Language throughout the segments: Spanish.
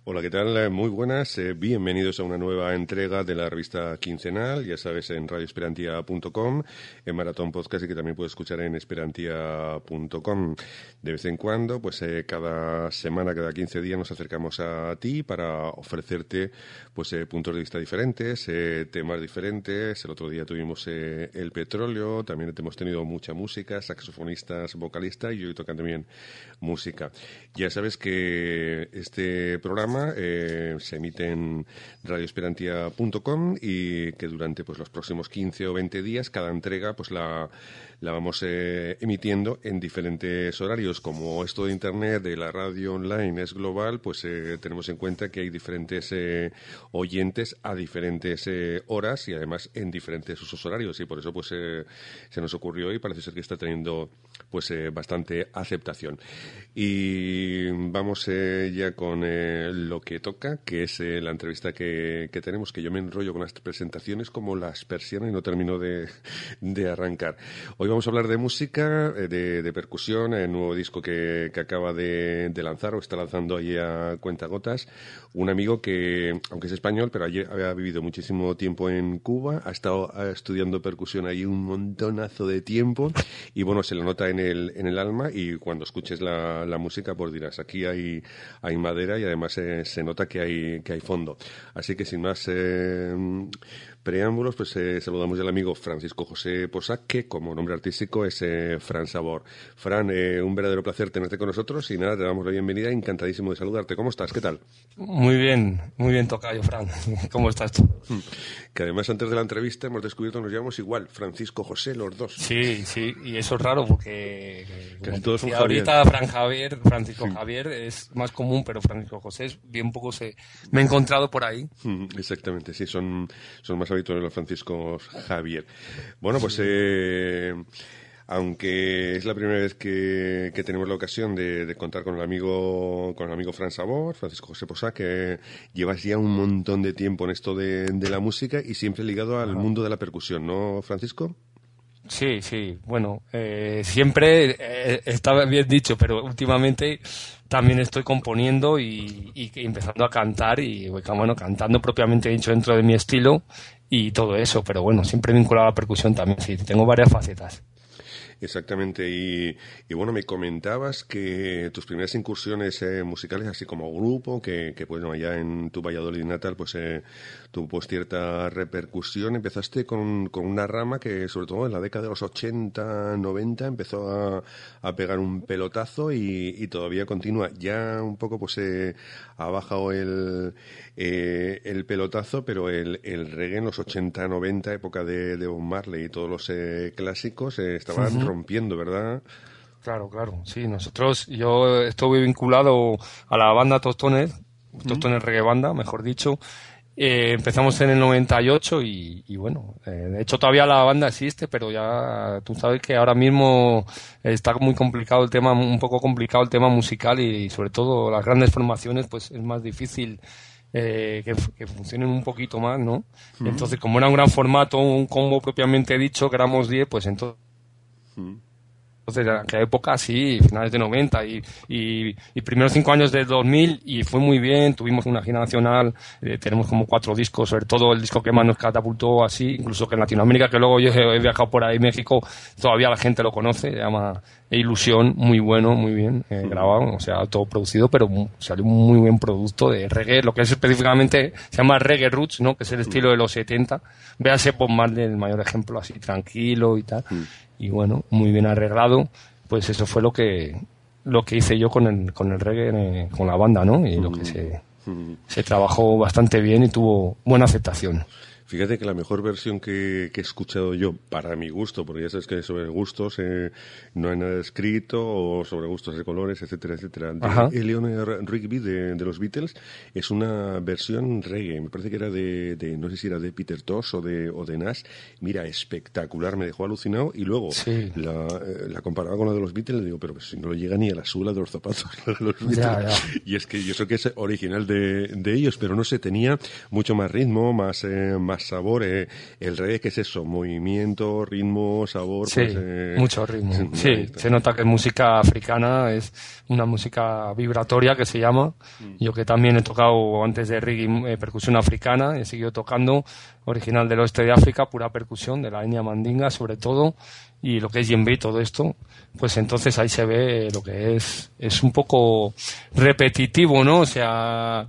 Hola, ¿qué tal? Muy buenas. Bienvenidos a una nueva entrega de la revista quincenal, ya sabes, en radioesperantia.com, en Maratón Podcast y que también puedes escuchar en esperantia.com. De vez en cuando, pues cada semana, cada 15 días nos acercamos a ti para ofrecerte pues puntos de vista diferentes, temas diferentes. El otro día tuvimos el petróleo, también hemos tenido mucha música, saxofonistas, vocalistas y hoy tocan también música. Ya sabes que este programa se emite en radioesperantia.com y que durante pues los próximos 15 o 20 días cada entrega pues la vamos emitiendo en diferentes horarios. Como esto de internet, de la radio online es global, pues tenemos en cuenta que hay diferentes oyentes a diferentes horas y además en diferentes usos horarios, y por eso pues se nos ocurrió y parece ser que está teniendo pues bastante aceptación. Y vamos ya con lo que toca, que es la entrevista que tenemos, que yo me enrollo con las presentaciones como las persianas y no termino de arrancar. Hoy vamos a hablar de música, de percusión, el nuevo disco que acaba de lanzar o está lanzando ahí a cuentagotas. Un amigo que, aunque es español, pero allí había vivido muchísimo tiempo en Cuba, ha estado estudiando percusión ahí un montonazo de tiempo y bueno, se lo nota en el alma, y cuando escuches la música pues dirás, aquí hay madera y además se nota que hay fondo. Así que sin más preámbulos, pues saludamos al amigo Francisco José Posac, que como nombre artístico es Fran Sabor. Fran, un verdadero placer tenerte con nosotros y nada, te damos la bienvenida, encantadísimo de saludarte. ¿Cómo estás? ¿Qué tal? Muy bien tocayo, Fran. ¿Cómo estás tú? Que además antes de la entrevista hemos descubierto que nos llamamos igual, Francisco José, los dos. Sí, y eso es raro porque casi todos son ahorita Francisco Javier es más común, pero Francisco José es bien poco me he encontrado por ahí. Exactamente, sí, son más habituales los Franciscos Javier. Bueno, pues aunque es la primera vez que tenemos la ocasión de contar con el amigo Fran Sabor, Francisco José Posac, que llevas ya un montón de tiempo en esto de la música y siempre ligado al mundo de la percusión, ¿no, Francisco? Sí, bueno, siempre estaba bien dicho, pero últimamente también estoy componiendo y empezando a cantar y bueno, cantando propiamente dicho dentro de mi estilo y todo eso, pero bueno, siempre vinculado a la percusión también, sí, tengo varias facetas. Exactamente, y bueno, me comentabas que tus primeras incursiones musicales, así como grupo, que bueno, allá en tu Valladolid natal, pues tuvo pues cierta repercusión. Empezaste con una rama que, sobre todo en la década de los 80, 90, empezó a pegar un pelotazo y todavía continúa. Ya un poco pues ha bajado el pelotazo, pero el reggae en los 80, 90, época de Bob Marley y todos los clásicos, estaban rompiendo, ¿verdad? Claro, sí, yo estuve vinculado a la banda Tostones Reggae Banda, mejor dicho. Empezamos en el 98 y bueno, de hecho todavía la banda existe, pero ya tú sabes que ahora mismo está muy complicado el tema, un poco complicado el tema musical y sobre todo las grandes formaciones, pues es más difícil que funcionen un poquito más, ¿no? Entonces, como era un gran formato, un combo propiamente dicho, que éramos 10, pues entonces en aquella época, sí, finales de 90 y primeros 5 años del 2000 y fue muy bien, tuvimos una gira nacional, tenemos como 4 discos, sobre todo el disco que más nos catapultó así, incluso que en Latinoamérica, que luego yo he viajado por ahí, México, todavía la gente lo conoce, se llama Ilusión, muy bueno, muy bien grabado, o sea, todo producido, pero salió un muy buen producto de reggae, lo que es específicamente, se llama Reggae Roots, ¿no? Que es el estilo de los 70, véase Bob Marley, el mayor ejemplo, así tranquilo y tal. Y bueno, muy bien arreglado, pues eso fue lo que hice yo con el reggae, con la banda, ¿no? Y lo que se trabajó bastante bien y tuvo buena aceptación. Fíjate que la mejor versión que he escuchado yo, para mi gusto, porque ya sabes que sobre gustos no hay nada escrito, o sobre gustos de colores, etcétera, etcétera, de Eleanor Rigby de los Beatles, es una versión reggae. Me parece que era de no sé si era de Peter Tosh o de Nash. Mira, espectacular, me dejó alucinado. Y luego la comparaba con la de los Beatles, le digo, pero si no le llega ni a la suela de los zapatos de los Beatles. Ya. Y es que yo sé que es original de ellos, pero no sé, tenía mucho más ritmo, más más sabor. El reggae, ¿qué es eso? Movimiento, ritmo, sabor. Sí, pues, mucho ritmo. Sí, se nota que música africana es una música vibratoria que se llama. Yo que también he tocado antes de reggae percusión africana, he seguido tocando original del oeste de África, pura percusión, de la etnia mandinga sobre todo, y lo que es djembe y todo esto, pues entonces ahí se ve lo que es un poco repetitivo, ¿no? O sea,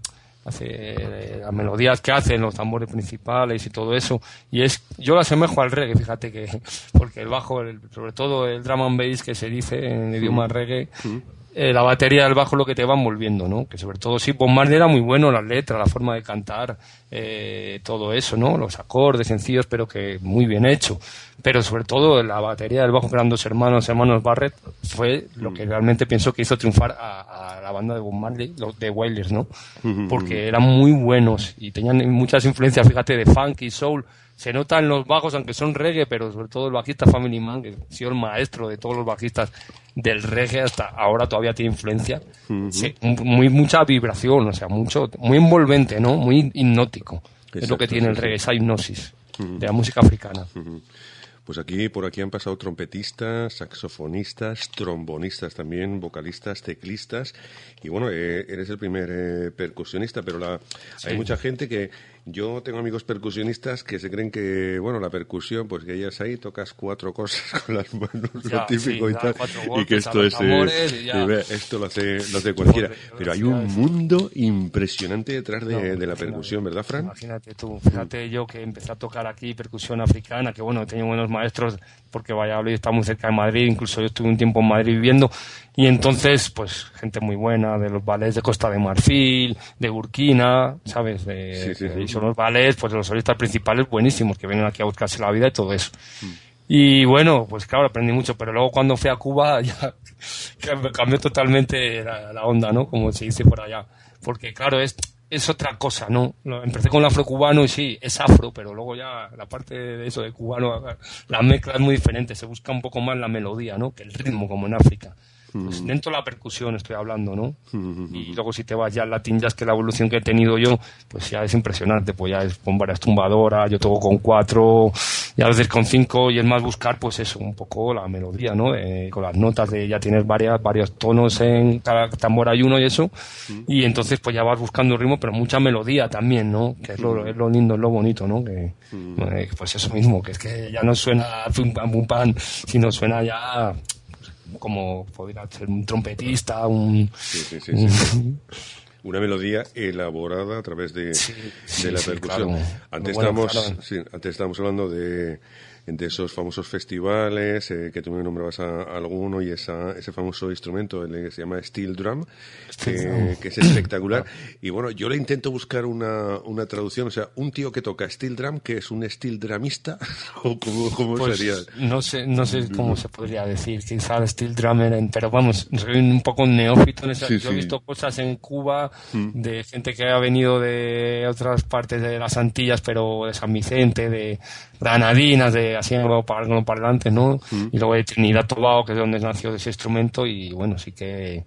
las melodías que hacen, los tambores principales y todo eso, y yo lo asemejo al reggae, fíjate que, porque el bajo, sobre todo el drum and bass que se dice en idioma reggae, la batería del bajo es lo que te va envolviendo, ¿no? Que sobre todo sí, Bob Marley era muy bueno, las letras, la forma de cantar, todo eso, ¿no? Los acordes sencillos, pero que muy bien hecho. Pero sobre todo la batería del bajo, que eran dos hermanos Barrett, fue lo que realmente pienso que hizo triunfar a la banda de Bob Marley, los de Wailers, ¿no? Porque eran muy buenos y tenían muchas influencias, fíjate, de funk y soul. Se nota en los bajos, aunque son reggae, pero sobre todo el bajista Family Man, que ha sido el maestro de todos los bajistas del reggae hasta ahora, todavía tiene influencia. Sí, mucha vibración, o sea, muy envolvente, ¿no? Muy hipnótico. Exacto, es lo que tiene el reggae, esa hipnosis de la música africana. Pues por aquí han pasado trompetistas, saxofonistas, trombonistas también, vocalistas, teclistas, y bueno, eres el primer percusionista, pero hay mucha gente que... Yo tengo amigos percusionistas que se creen que, bueno, la percusión, pues que ellas ahí tocas 4 cosas con las manos, lo típico y tal, y que esto es... esto lo hace cualquiera. Pero hay un mundo impresionante detrás de la percusión, ¿verdad, Fran? Imagínate tú, fíjate yo que empecé a tocar aquí percusión africana, que bueno, he tenido buenos maestros, porque Valladolid está muy cerca de Madrid, incluso yo estuve un tiempo en Madrid viviendo, y entonces, pues, gente muy buena, de los ballets de Costa de Marfil, de Burkina, ¿sabes? Y son los ballets, pues, los solistas principales buenísimos, que vienen aquí a buscarse la vida y todo eso. Y bueno, pues claro, aprendí mucho, pero luego cuando fui a Cuba ya cambió totalmente la onda, ¿no? Como se dice por allá. Porque claro, es otra cosa, ¿no? Empecé con el afrocubano y sí, es afro, pero luego ya la parte de eso de cubano, la mezcla es muy diferente, se busca un poco más la melodía, ¿no? Que el ritmo, como en África. Pues dentro de la percusión estoy hablando, ¿no? Y luego si te vas ya al Latin Jazz, que la evolución que he tenido yo, pues ya es impresionante, pues ya es con varias tumbadoras, yo toco con 4, y a veces con 5, y es más buscar, pues eso, un poco la melodía, ¿no? Con las notas ya tienes varios tonos en cada tambor hay uno y eso, y entonces pues ya vas buscando ritmo, pero mucha melodía también, ¿no? Que es lo lindo, es lo bonito, ¿no? Que, pues eso mismo, que es que ya no suena pum pam, sino suena ya... como podría ser un trompetista, Sí. Una melodía elaborada a través de la percusión. Claro. Antes estábamos hablando de esos famosos festivales, que tú me nombrabas a alguno, y ese famoso instrumento que se llama steel drum, que es espectacular. Y bueno, yo le intento buscar una traducción, o sea, un tío que toca steel drum, que es un steel drumista, o cómo pues, sería. No sé cómo se podría decir, quizá el steel drummer, pero vamos, soy un poco neófito en eso. Yo he visto cosas en Cuba de gente que ha venido de otras partes de las Antillas, pero de San Vicente, de Granadinas, así en parlantes, ¿no? Y luego de Trinidad Tobago, que es donde nació ese instrumento, y bueno, sí que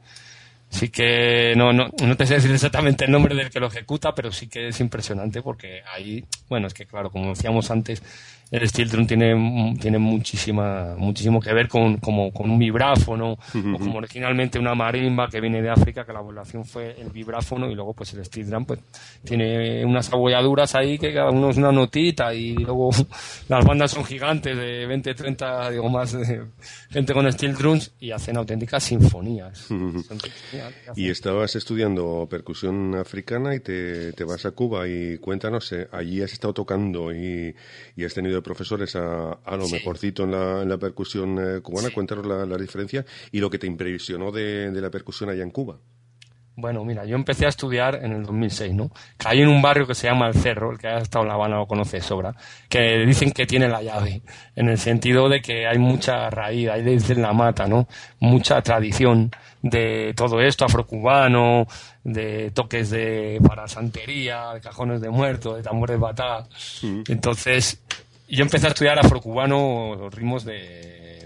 no te sé decir exactamente el nombre del que lo ejecuta, pero sí que es impresionante, porque ahí, bueno, es que claro, como decíamos antes, el steel drum tiene muchísimo que ver con un vibráfono, o como originalmente una marimba que viene de África, que la evolución fue el vibráfono, y luego pues el steel drum pues tiene unas abolladuras ahí que cada uno es una notita, y luego las bandas son gigantes de 20, 30, digo más, gente con steel drums, y hacen auténticas sinfonías. Y estabas estudiando percusión africana y te vas a Cuba, y cuéntanos, allí has estado tocando y has tenido profesores a lo mejorcito en la percusión cubana. Cuéntanos la diferencia y lo que te impresionó de la percusión allá en Cuba. Bueno, mira, yo empecé a estudiar en el 2006, ¿no? Caí en un barrio que se llama El Cerro, el que ha estado en La Habana lo conoce de sobra, que dicen que tiene la llave, en el sentido de que hay mucha raíz, ahí le dicen la mata, ¿no? Mucha tradición de todo esto, afrocubano, de toques para santería, de cajones de muertos, de tambores batá. Entonces, yo empecé a estudiar afrocubano, los ritmos de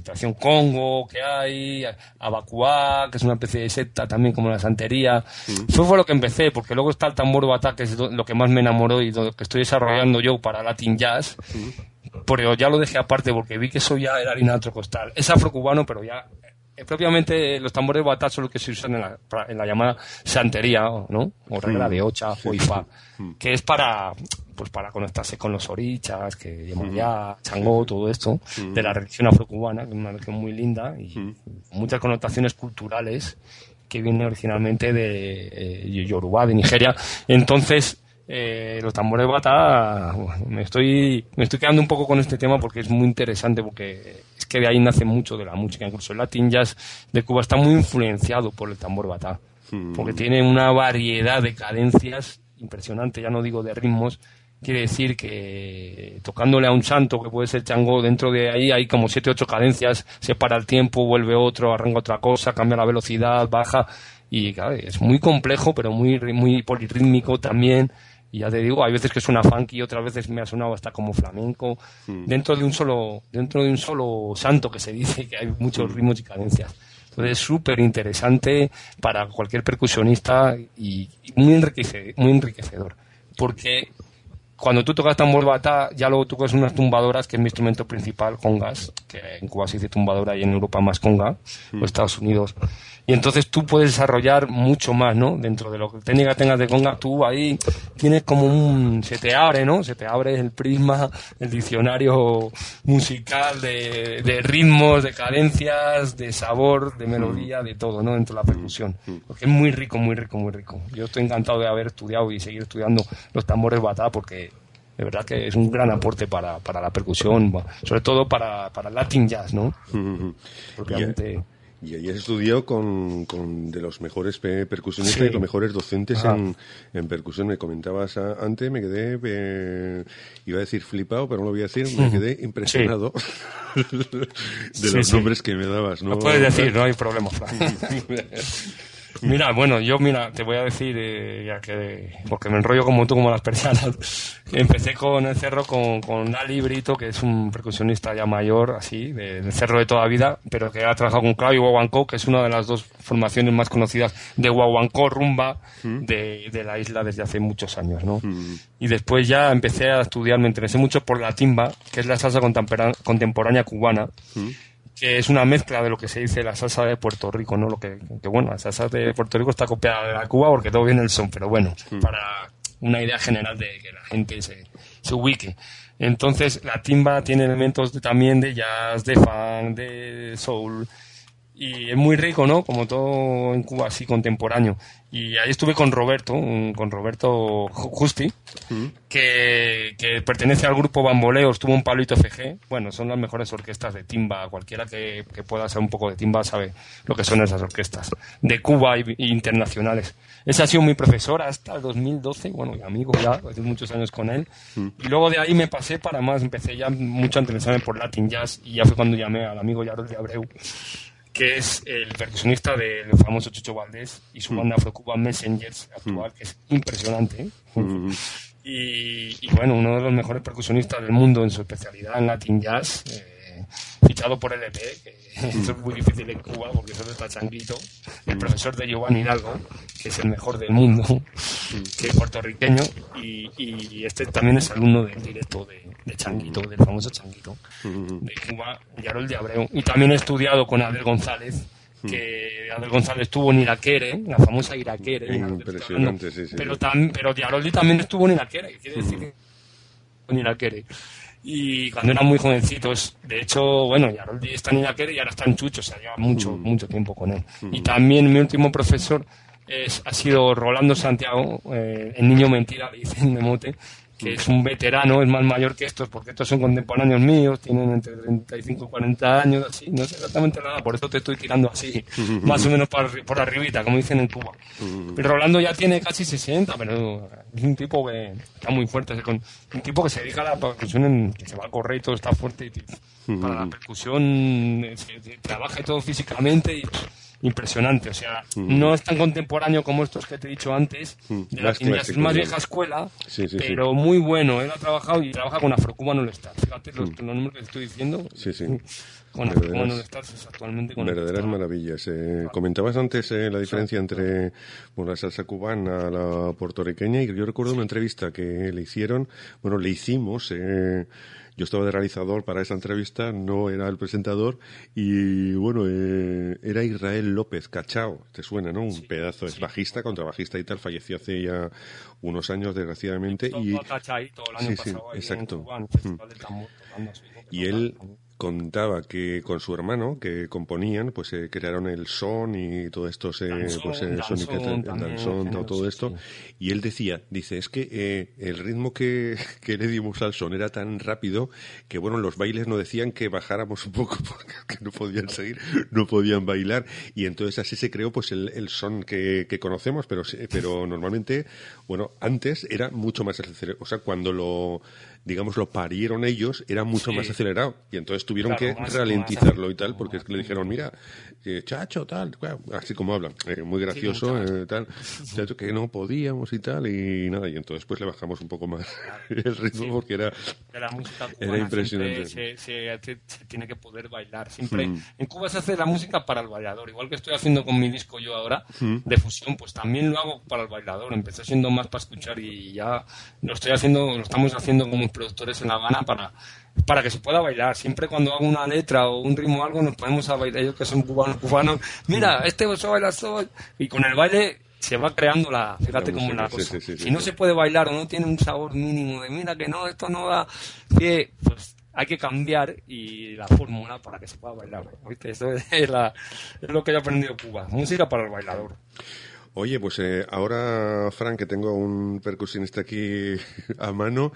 concentración Congo que hay, Abacuá, que es una especie de secta también como la santería. Eso fue lo que empecé, porque luego está el tambor batá, que es lo que más me enamoró y lo que estoy desarrollando yo para Latin Jazz. Pero ya lo dejé aparte porque vi que eso ya era harina de otro costal. Es afrocubano, pero ya propiamente los tambores batá son los que se usan en la llamada santería, ¿no? O regla de Ocha o Ifá, que es para conectarse con los orichas, que Yemayá, Changó, todo esto, de la religión afrocubana, que es una religión muy linda y muchas connotaciones culturales que vienen originalmente de Yoruba, de Nigeria. Entonces, los tambores batá, me estoy quedando un poco con este tema porque es muy interesante, porque es que de ahí nace mucho de la música. Incluso el Latin Jazz de Cuba está muy influenciado por el tambor batá, porque tiene una variedad de cadencias impresionante, ya no digo de ritmos. Quiere decir que tocándole a un santo, que puede ser Changó, dentro de ahí hay como 7 o 8 cadencias, se para el tiempo, vuelve otro, arranca otra cosa, cambia la velocidad, baja, y claro, es muy complejo, pero muy polirrítmico también. Y ya te digo, hay veces que suena funky y otras veces me ha sonado hasta como flamenco, dentro de un solo santo, que se dice que hay muchos ritmos y cadencias. Entonces es súper interesante para cualquier percusionista y muy enriquecedor. Porque cuando tú tocas tambor batá, ya luego tocas unas tumbadoras, que es mi instrumento principal, congas, que en Cuba se dice tumbadora y en Europa más conga, o Estados Unidos. Y entonces tú puedes desarrollar mucho más, ¿no? Dentro de lo que técnica tengas de conga, tú ahí tienes como se te abre, ¿no? Se te abre el prisma, el diccionario musical de ritmos, de cadencias, de sabor, de melodía, de todo, ¿no? Dentro de la percusión. Porque es muy rico, muy rico, muy rico. Yo estoy encantado de haber estudiado y seguir estudiando los tambores batá, porque de verdad que es un gran aporte para la percusión, sobre todo para Latin Jazz, ¿no? Propiamente. Y ahí has estudiado con de los mejores percusionistas y los mejores docentes en percusión. Me comentabas antes, me quedé, iba a decir flipado, pero no lo voy a decir, me quedé impresionado de los nombres que me dabas, ¿no? Lo puedes decir, no hay problema, Fran. Mira, bueno, te voy a decir, ya que, porque me enrollo como tú, como las persianas. Empecé con el cerro con Ali Brito, que es un percusionista ya mayor, así, del cerro de toda vida, pero que ha trabajado con Claudio Guaguancó, que es una de las dos formaciones más conocidas de Guaguancó rumba de la isla desde hace muchos años, ¿no? Y después ya empecé a estudiar, me interesé mucho por la timba, que es la salsa contemporánea cubana, que es una mezcla de lo que se dice la salsa de Puerto Rico, ¿no? Que bueno, la salsa de Puerto Rico está copiada de la Cuba porque todo viene el son, pero bueno, para una idea general de que la gente se ubique. Entonces, la timba tiene elementos también de jazz, de funk, de soul, y es muy rico, ¿no? Como todo en Cuba, así contemporáneo. Y ahí estuve con Roberto Justi, que pertenece al grupo Bamboleo, estuvo en Pablito FG. Bueno, son las mejores orquestas de timba. Cualquiera que pueda hacer un poco de timba sabe lo que son esas orquestas de Cuba y internacionales. Ese ha sido mi profesor hasta el 2012, bueno, y amigo ya, hace muchos años con él. Y luego de ahí me pasé para más, empecé ya mucho a interesarme por Latin Jazz, y ya fue cuando llamé al amigo Yarol de Abreu, que es el percusionista del famoso Chucho Valdés y su banda Afro-Cuban Messengers actual, que es impresionante, ¿eh? Y bueno, uno de los mejores percusionistas del mundo en su especialidad en Latin Jazz, fichado por LP, que eso es muy difícil en Cuba porque solo está Changuito, el profesor de Giovanni Hidalgo, que es el mejor del mundo, que es puertorriqueño, y este también es alumno del directo de Changuito, del famoso Changuito de Cuba, Yarol de Abreu. Y también he estudiado con Adel González, que Adel González estuvo en Iraquere, la famosa Iraquere, impresionante, sí. pero Yaroldi también estuvo en Iraquere, quiere decir que en Iraquere. Y cuando eran muy jovencitos, de hecho, bueno, Yaroldi está en Iraquere y ahora está en Chucho, o sea, lleva mucho tiempo con él. Y también mi último profesor ha sido Rolando Santiago, el niño mentira, le dicen de mote, que es un veterano, es más mayor que estos, porque estos son contemporáneos míos, tienen entre 35 y 40 años, así, no sé exactamente nada, por eso te estoy tirando así, más o menos por arribita, como dicen en Cuba. Pero Rolando ya tiene casi 60, pero es un tipo que está muy fuerte, un tipo que se dedica a la percusión, que se va a correr y todo está fuerte, para la percusión se trabaja y todo físicamente, impresionante. O sea, no es tan contemporáneo como estos que te he dicho antes, de Latin Jazz, es más vieja escuela, pero muy bueno. Él ha trabajado y trabaja con Afro-Cuban All Stars. Fíjate los números que te estoy diciendo. Con Afro-Cuban All Stars actualmente. Verdaderas maravillas. Comentabas antes la diferencia entre la salsa cubana, la puertorriqueña, y yo recuerdo una entrevista que le hicimos. Yo estaba de realizador para esa entrevista, no era el presentador, y era Israel López Cachao, te suena, ¿no? Un pedazo, es bajista, contrabajista y tal, falleció hace ya unos años, desgraciadamente. Y todo el año pasado exacto. En Cuba, en el Festival del Tambor, y él contaba que con su hermano, que componían, pues crearon el son y todo esto, el danzón, todo esto. Y él dice, es que el ritmo que le dimos al son era tan rápido que, los bailes nos decían que bajáramos un poco porque no podían seguir, no podían bailar. Y entonces así se creó pues el son que conocemos, pero normalmente, antes era mucho más acelerado. O sea, cuando lo parieron ellos, era mucho más acelerado. Y entonces tuvieron que ralentizarlo y tal, porque es que le dijeron, mira, chacho, tal, así como hablan, muy gracioso, tal, chacho, que no podíamos y tal, y nada, y entonces pues le bajamos un poco más el ritmo porque era impresionante. Se tiene que poder bailar. Siempre en Cuba se hace la música para el bailador, igual que estoy haciendo con mi disco yo ahora, de fusión, pues también lo hago para el bailador. Empezó siendo más para escuchar y ya lo estamos haciendo como productores en La Habana para que se pueda bailar. Siempre cuando hago una letra o un ritmo o algo nos ponemos a bailar, ellos que son cubanos, mira, se baila soy, y con el baile se va creando fíjate cómo es la cosa. Si no se puede bailar o no tiene un sabor mínimo de mira que no, esto no da pie, pues hay que cambiar y la fórmula para que se pueda bailar. ¿Viste? Eso es lo que yo he aprendido en Cuba, música para el bailador. Oye, pues ahora, Fran, que tengo un percusionista aquí a mano,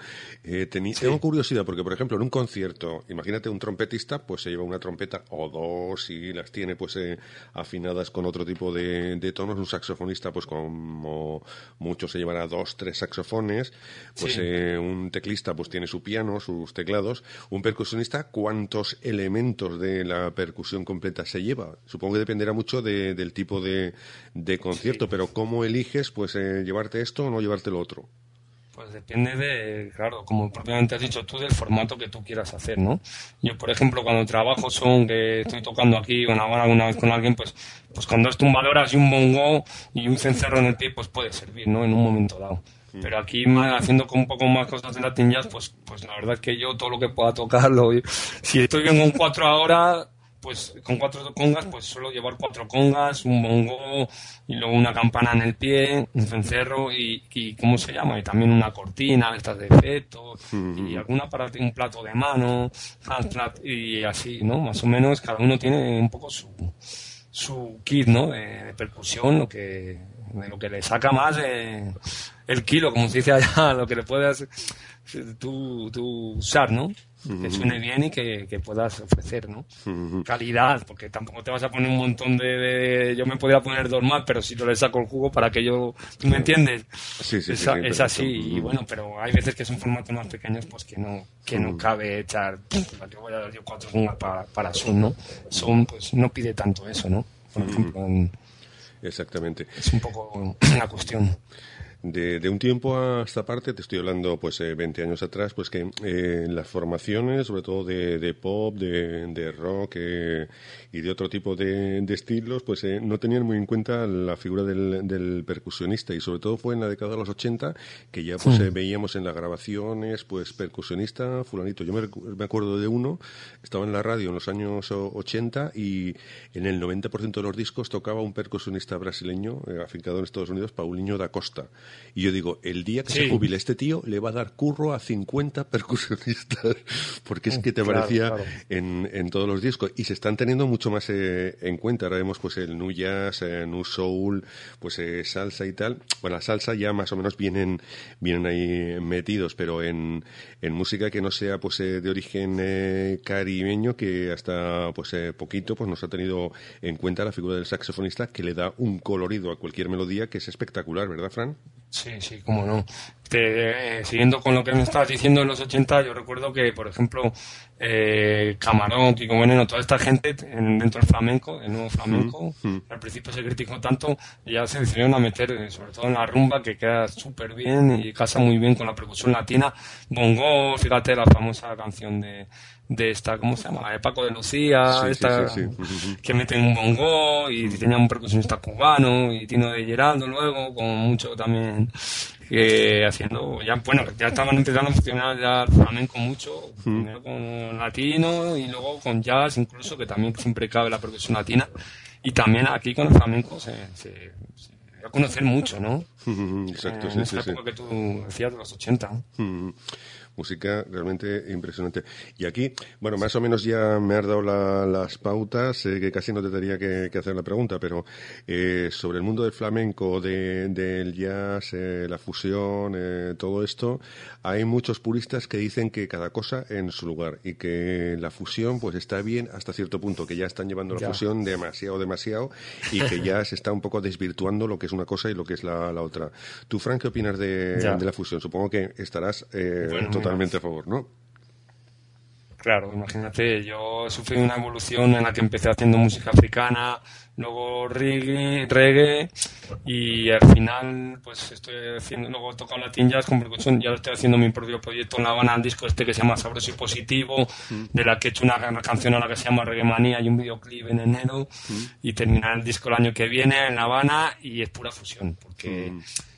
tengo curiosidad porque, por ejemplo, en un concierto, imagínate un trompetista, pues se lleva una trompeta o dos y las tiene pues afinadas con otro tipo de tonos. Un saxofonista, pues como mucho se llevará 2, 3 saxofones. Pues un teclista pues tiene su piano, sus teclados. Un percusionista, ¿cuántos elementos de la percusión completa se lleva? Supongo que dependerá mucho del tipo de concierto. Pero ¿cómo eliges pues llevarte esto o no llevarte lo otro? Pues depende claro, como propiamente has dicho tú, del formato que tú quieras hacer, ¿no? Yo, por ejemplo, cuando trabajo que estoy tocando aquí o en Habana alguna vez con alguien, pues con 2 tumbadoras y un bongo y un cencerro en el pie, pues puede servir, ¿no? En un momento dado. Pero aquí haciendo con un poco más cosas de Latin Jazz, pues la verdad es que yo todo lo que pueda tocarlo, si estoy bien con 4 ahora, pues con 4 congas, pues suelo llevar 4 congas, un bongo y luego una campana en el pie, un cencerro y ¿cómo se llama? Y también una cortina, estas de efectos y un plato de mano, y así, ¿no? Más o menos cada uno tiene un poco su kit, ¿no? De percusión, de lo que le saca más el kilo, como se dice allá, lo que le puedas tú usar, ¿no? Que suene bien y que puedas ofrecer, ¿no? Calidad, porque tampoco te vas a poner un montón yo me podría poner 2 más, pero si no le saco el jugo para que ¿tú me entiendes? Sí, es así, y pero hay veces que son formatos más pequeños pues que no cabe echar, ¿para qué voy a dar yo 4 congas para son, ¿no? Son, pues no pide tanto eso, ¿no? Por ejemplo, exactamente. Es un poco la cuestión. De un tiempo a esta parte, te estoy hablando pues 20 años atrás, pues que las formaciones, sobre todo de pop, de rock y de otro tipo de estilos, pues no tenían muy en cuenta la figura del percusionista, y sobre todo fue en la década de los 80 que ya pues veíamos en las grabaciones pues percusionista fulanito. Yo me acuerdo de uno, estaba en la radio en los años 80 y en el 90% de los discos tocaba un percusionista brasileño afincado en Estados Unidos, Paulinho da Costa. Y yo digo, el día que se jubile este tío le va a dar curro a 50 percusionistas, porque es que te parecía en todos los discos, y se están teniendo mucho más en cuenta. Ahora vemos pues el nu jazz, nu soul, pues salsa y tal. Bueno, la salsa ya más o menos vienen ahí metidos, pero en música que no sea pues de origen caribeño, que hasta pues poquito pues nos ha tenido en cuenta la figura del saxofonista, que le da un colorido a cualquier melodía que es espectacular, ¿verdad, Fran? Sí, cómo no. siguiendo con lo que me estabas diciendo en los 80, yo recuerdo que, por ejemplo, Camarón, Kiko Veneno, toda esta gente dentro del flamenco, el nuevo flamenco, al principio se criticó tanto, y ya se decidieron a meter, sobre todo en la rumba, que queda súper bien y casa muy bien con la percusión latina. Bongo, fíjate la famosa canción de esta, ¿cómo se llama? La de Paco de Lucía, que meten un bongo y tenía un percusionista cubano y Tino de Geraldo luego, con mucho también haciendo, ya bueno, ya estaban empezando a funcionar ya el flamenco mucho, primero con latino y luego con jazz incluso, que también siempre cabe la percusión latina, y también aquí con el flamenco se va a conocer mucho, ¿no? Exacto, en esa época que tú decías de los 80. Música realmente impresionante. Y aquí, bueno, más o menos ya me has dado las pautas, que casi no te tendría que hacer la pregunta, pero sobre el mundo del flamenco, del jazz, la fusión, todo esto, hay muchos puristas que dicen que cada cosa en su lugar y que la fusión pues está bien hasta cierto punto, que ya están llevando la fusión demasiado y que ya se está un poco desvirtuando lo que es una cosa y lo que es la otra. ¿Tú, Fran, qué opinas de la fusión? Supongo que estarás totalmente a favor, ¿no? Claro, imagínate, yo sufrí una evolución en la que empecé haciendo música africana, luego reggae y al final pues estoy haciendo, luego he tocado Latin Jazz con percusión, ya estoy haciendo mi propio proyecto en La Habana, el disco que se llama Sabroso y Positivo, de la que he hecho una canción ahora que se llama Reggae Manía y un videoclip en enero, y terminar el disco el año que viene en La Habana, y es pura fusión, porque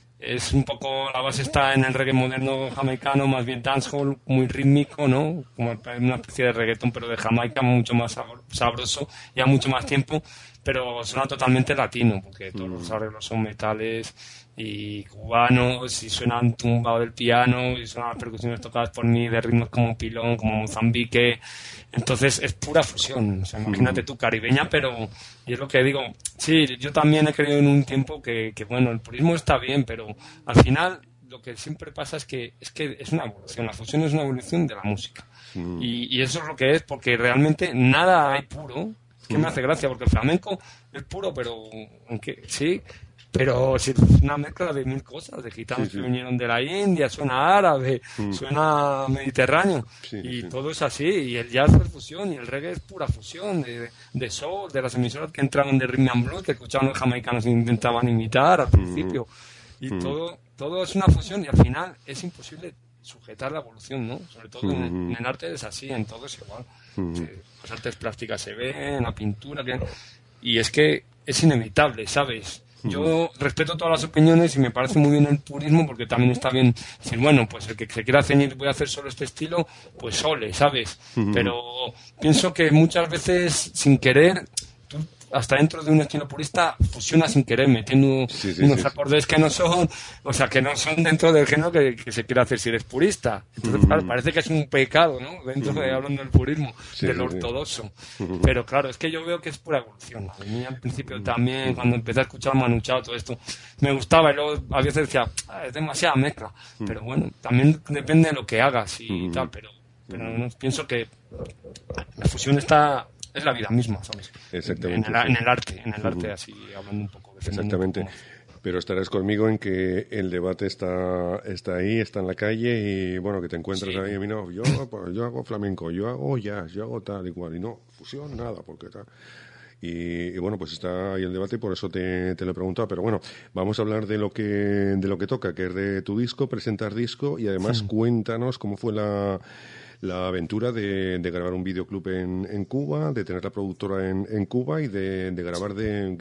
es un poco, la base está en el reggae moderno jamaicano, más bien dancehall, muy rítmico, ¿no? Como una especie de reggaetón, pero de Jamaica, mucho más sabroso, ya mucho más tiempo, pero suena totalmente latino, porque todos los arreglos son metales y cubanos, y suenan tumbado del piano, y suenan las percusiones tocadas por mí de ritmos como Pilón, como Mozambique. Entonces es pura fusión, o sea, imagínate tú, caribeña, pero, y es lo que digo, sí, yo también he creído en un tiempo que bueno, el purismo está bien, pero al final lo que siempre pasa es que es una evolución, la fusión es una evolución de la música, y eso es lo que es, porque realmente nada hay puro, que me hace gracia, porque el flamenco es puro, pero aunque sí, pero es una mezcla de mil cosas, de gitanos que vinieron de la India, suena árabe, suena mediterráneo, todo es así, y el jazz es fusión, y el reggae es pura fusión, de soul, de las emisoras que entraban de rhythm and blues, que escuchaban los jamaicanos e intentaban imitar al principio, y todo es una fusión, y al final es imposible sujetar la evolución, ¿no? Sobre todo en el arte es así, en todo es igual. Las artes plásticas se ven, en la pintura, y es que es inevitable, ¿sabes? Yo respeto todas las opiniones y me parece muy bien el purismo, porque también está bien decir, bueno, pues el que se quiera ceñir, voy a hacer solo este estilo, pues sole, ¿sabes? Pero pienso que muchas veces, sin querer, tú hasta dentro de un estilo purista fusionas sin querer, metiendo unos acordes que no son, o sea, que no son dentro del género que se quiere hacer si eres purista. Entonces, claro, parece que es un pecado, ¿no? Dentro de, hablando del purismo, del ortodoxo. Pero claro, es que yo veo que es pura evolución. A mí al principio también, cuando empecé a escuchar Manu Chao, todo esto, me gustaba, y luego a veces decía, es demasiada mezcla. Pero bueno, también depende de lo que hagas y tal, pero no, pienso que la fusión es la vida misma, ¿sabes? Exactamente. En el arte, así, hablando un poco. Exactamente. Pero estarás conmigo en que el debate está ahí, está en la calle, y bueno, que te encuentras ahí, y no, yo hago flamenco, yo hago jazz, yo hago tal y cual, y no, fusión, nada, porque tal. Y bueno, pues está ahí el debate, y por eso te lo he preguntado. Pero bueno, vamos a hablar de lo que toca, que es de tu disco, presentar disco, y además cuéntanos cómo fue la aventura de grabar un videoclip en Cuba, de tener la productora en Cuba, y de grabar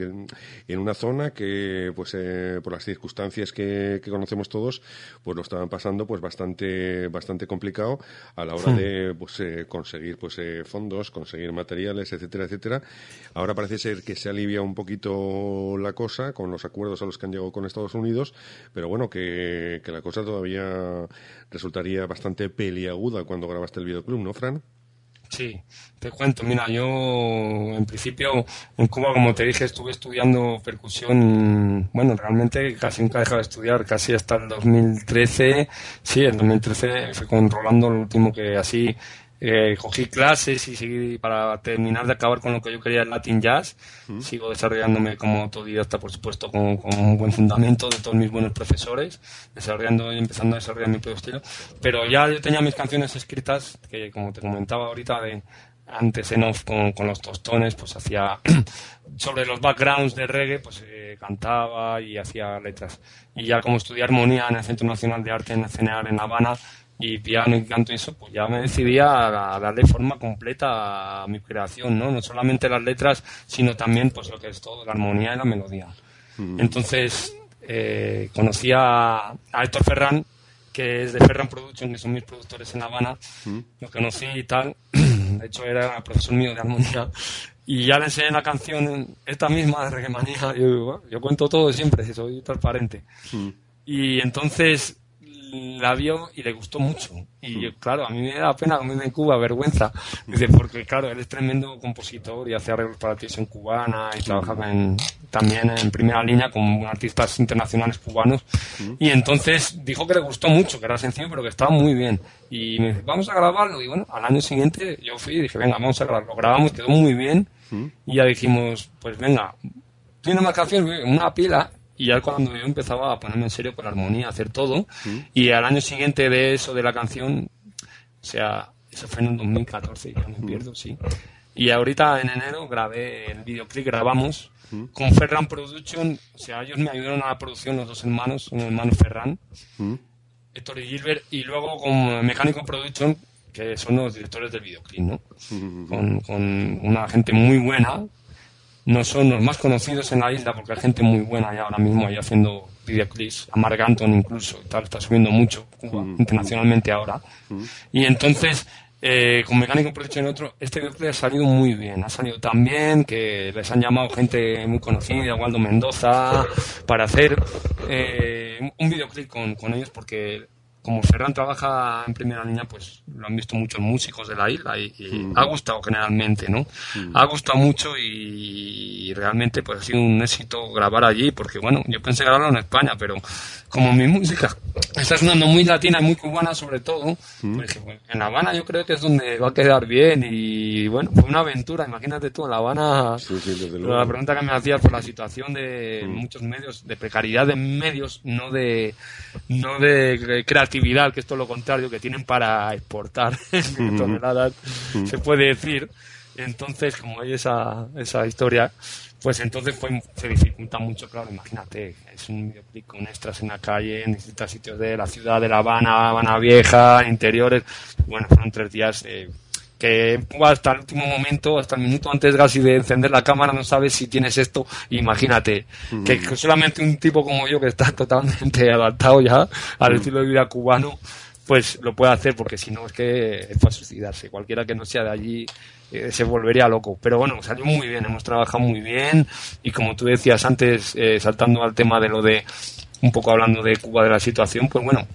en una zona que, pues por las circunstancias que conocemos todos, pues lo estaban pasando pues bastante complicado a la hora de pues conseguir pues fondos, conseguir materiales, etcétera, etcétera. Ahora parece ser que se alivia un poquito la cosa con los acuerdos a los que han llegado con Estados Unidos, pero bueno, que la cosa todavía resultaría bastante peliaguda cuando grabaste el videoclip, ¿no, Fran? Sí, te cuento. Mira, yo en principio en Cuba, como te dije, estuve estudiando percusión. Bueno, realmente casi nunca he dejado de estudiar, casi hasta el 2013. Sí, el 2013 fue con Rolando, el último que así cogí clases y seguí para terminar de acabar con lo que yo quería el Latin Jazz. Sigo desarrollándome como autodidacta, por supuesto, con un buen fundamento de todos mis buenos profesores, desarrollando y empezando a desarrollar mi propio estilo. Pero ya yo tenía mis canciones escritas, que como te comentaba ahorita, antes en off con los Tostones, pues hacía sobre los backgrounds de reggae, pues cantaba y hacía letras. Y ya como estudié armonía en el Centro Nacional de Arte Escénica en La Habana, y piano y canto y eso, pues ya me decidí a darle forma completa a mi creación, ¿no? No solamente las letras, sino también pues lo que es todo, la armonía y la melodía. Entonces conocí a Héctor Ferran, que es de Ferran Production, que son mis productores en La Habana. Lo conocí y tal, de hecho era profesor mío de armonía, y ya le enseñé la canción, esta misma de Reggae Manía. Yo cuento todo siempre, soy transparente. Y entonces la vio y le gustó mucho. Y yo, claro, a mí me da pena, como en Cuba, vergüenza. Dice, porque claro, él es tremendo compositor y hace arreglos para la televisión cubana y trabaja también en primera línea con artistas internacionales cubanos. Y entonces dijo que le gustó mucho, que era sencillo, pero que estaba muy bien. Y me dice, vamos a grabarlo. Y bueno, al año siguiente yo fui y dije, venga, vamos a grabarlo. Lo grabamos, quedó muy bien. Y ya dijimos, pues venga, tiene una canción, una pila. Y ya cuando yo empezaba a ponerme en serio con la armonía, a hacer todo, y al año siguiente de eso, de la canción, o sea, eso fue en 2014, ya me pierdo, sí. Y ahorita en enero grabé el videoclip, grabamos con Ferran Production, o sea, ellos me ayudaron a la producción, los dos hermanos, un hermano Ferran, Héctor y Gilbert, y luego con Mecánico Production, que son los directores del videoclip, ¿no? Con una gente muy buena. No son los más conocidos en la isla porque hay gente muy buena ya ahora mismo ahí haciendo videoclips, a Marc Anthony incluso, tal, está subiendo mucho Cuba, internacionalmente ahora. Y entonces, con Mecánico Production y otro, este videoclip ha salido muy bien, ha salido tan bien que les han llamado gente muy conocida, Waldo Mendoza, para hacer un videoclip con ellos, porque como Ferran trabaja en primera línea, pues lo han visto muchos músicos de la isla y ha gustado generalmente, ¿no? Ha gustado mucho y realmente pues ha sido un éxito grabar allí, porque bueno, yo pensé grabarlo en España, pero como mi música está sonando muy latina y muy cubana sobre todo, pues dije, bueno, en La Habana yo creo que es donde va a quedar bien y bueno, fue una aventura, imagínate tú, en La Habana, la pregunta que me hacías por la situación de muchos medios, de precariedad de medios, no de creatividad, que esto es lo contrario, que tienen para exportar toneladas, se puede decir. Entonces, como hay esa historia, pues entonces se dificulta mucho, claro, imagínate, es un videoclip con extras en la calle, en distintos sitios de la ciudad de La Habana, Habana Vieja, interiores, bueno, fueron 3 días que hasta el último momento, hasta el minuto antes casi de encender la cámara, no sabes si tienes esto. Imagínate que solamente un tipo como yo, que está totalmente adaptado ya al estilo de vida cubano, pues lo puede hacer, porque si no es que es para suicidarse. Cualquiera que no sea de allí se volvería loco. Pero bueno, salió muy bien, hemos trabajado muy bien, y como tú decías antes, saltando al tema de lo de, un poco hablando de Cuba, de la situación, pues bueno,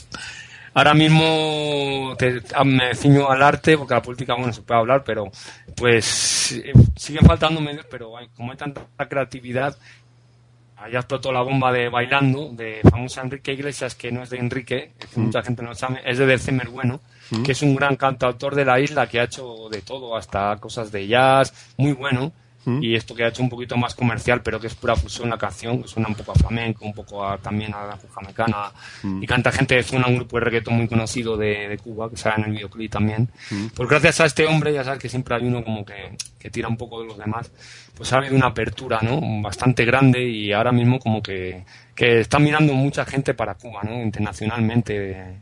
ahora mismo me ciño al arte, porque la política, bueno, se puede hablar, pero pues siguen faltando medios, pero como hay tanta creatividad, allá explotó la bomba de Bailando, de famosa Enrique Iglesias, que no es de Enrique, que mucha gente no lo sabe, es de Delcemer Bueno, que es un gran cantautor de la isla que ha hecho de todo, hasta cosas de jazz, muy bueno. Y esto que ha hecho un poquito más comercial, pero que es pura fusión la canción, que suena un poco a flamenco, un poco también a la jamaicana, y canta gente de Zona, un grupo de reggaetón muy conocido de Cuba, que sale en el videoclip también. Pues gracias a este hombre, ya sabes que siempre hay uno como que tira un poco de los demás, pues ha habido una apertura, ¿no?, bastante grande, y ahora mismo como que está mirando mucha gente para Cuba, ¿no?, internacionalmente,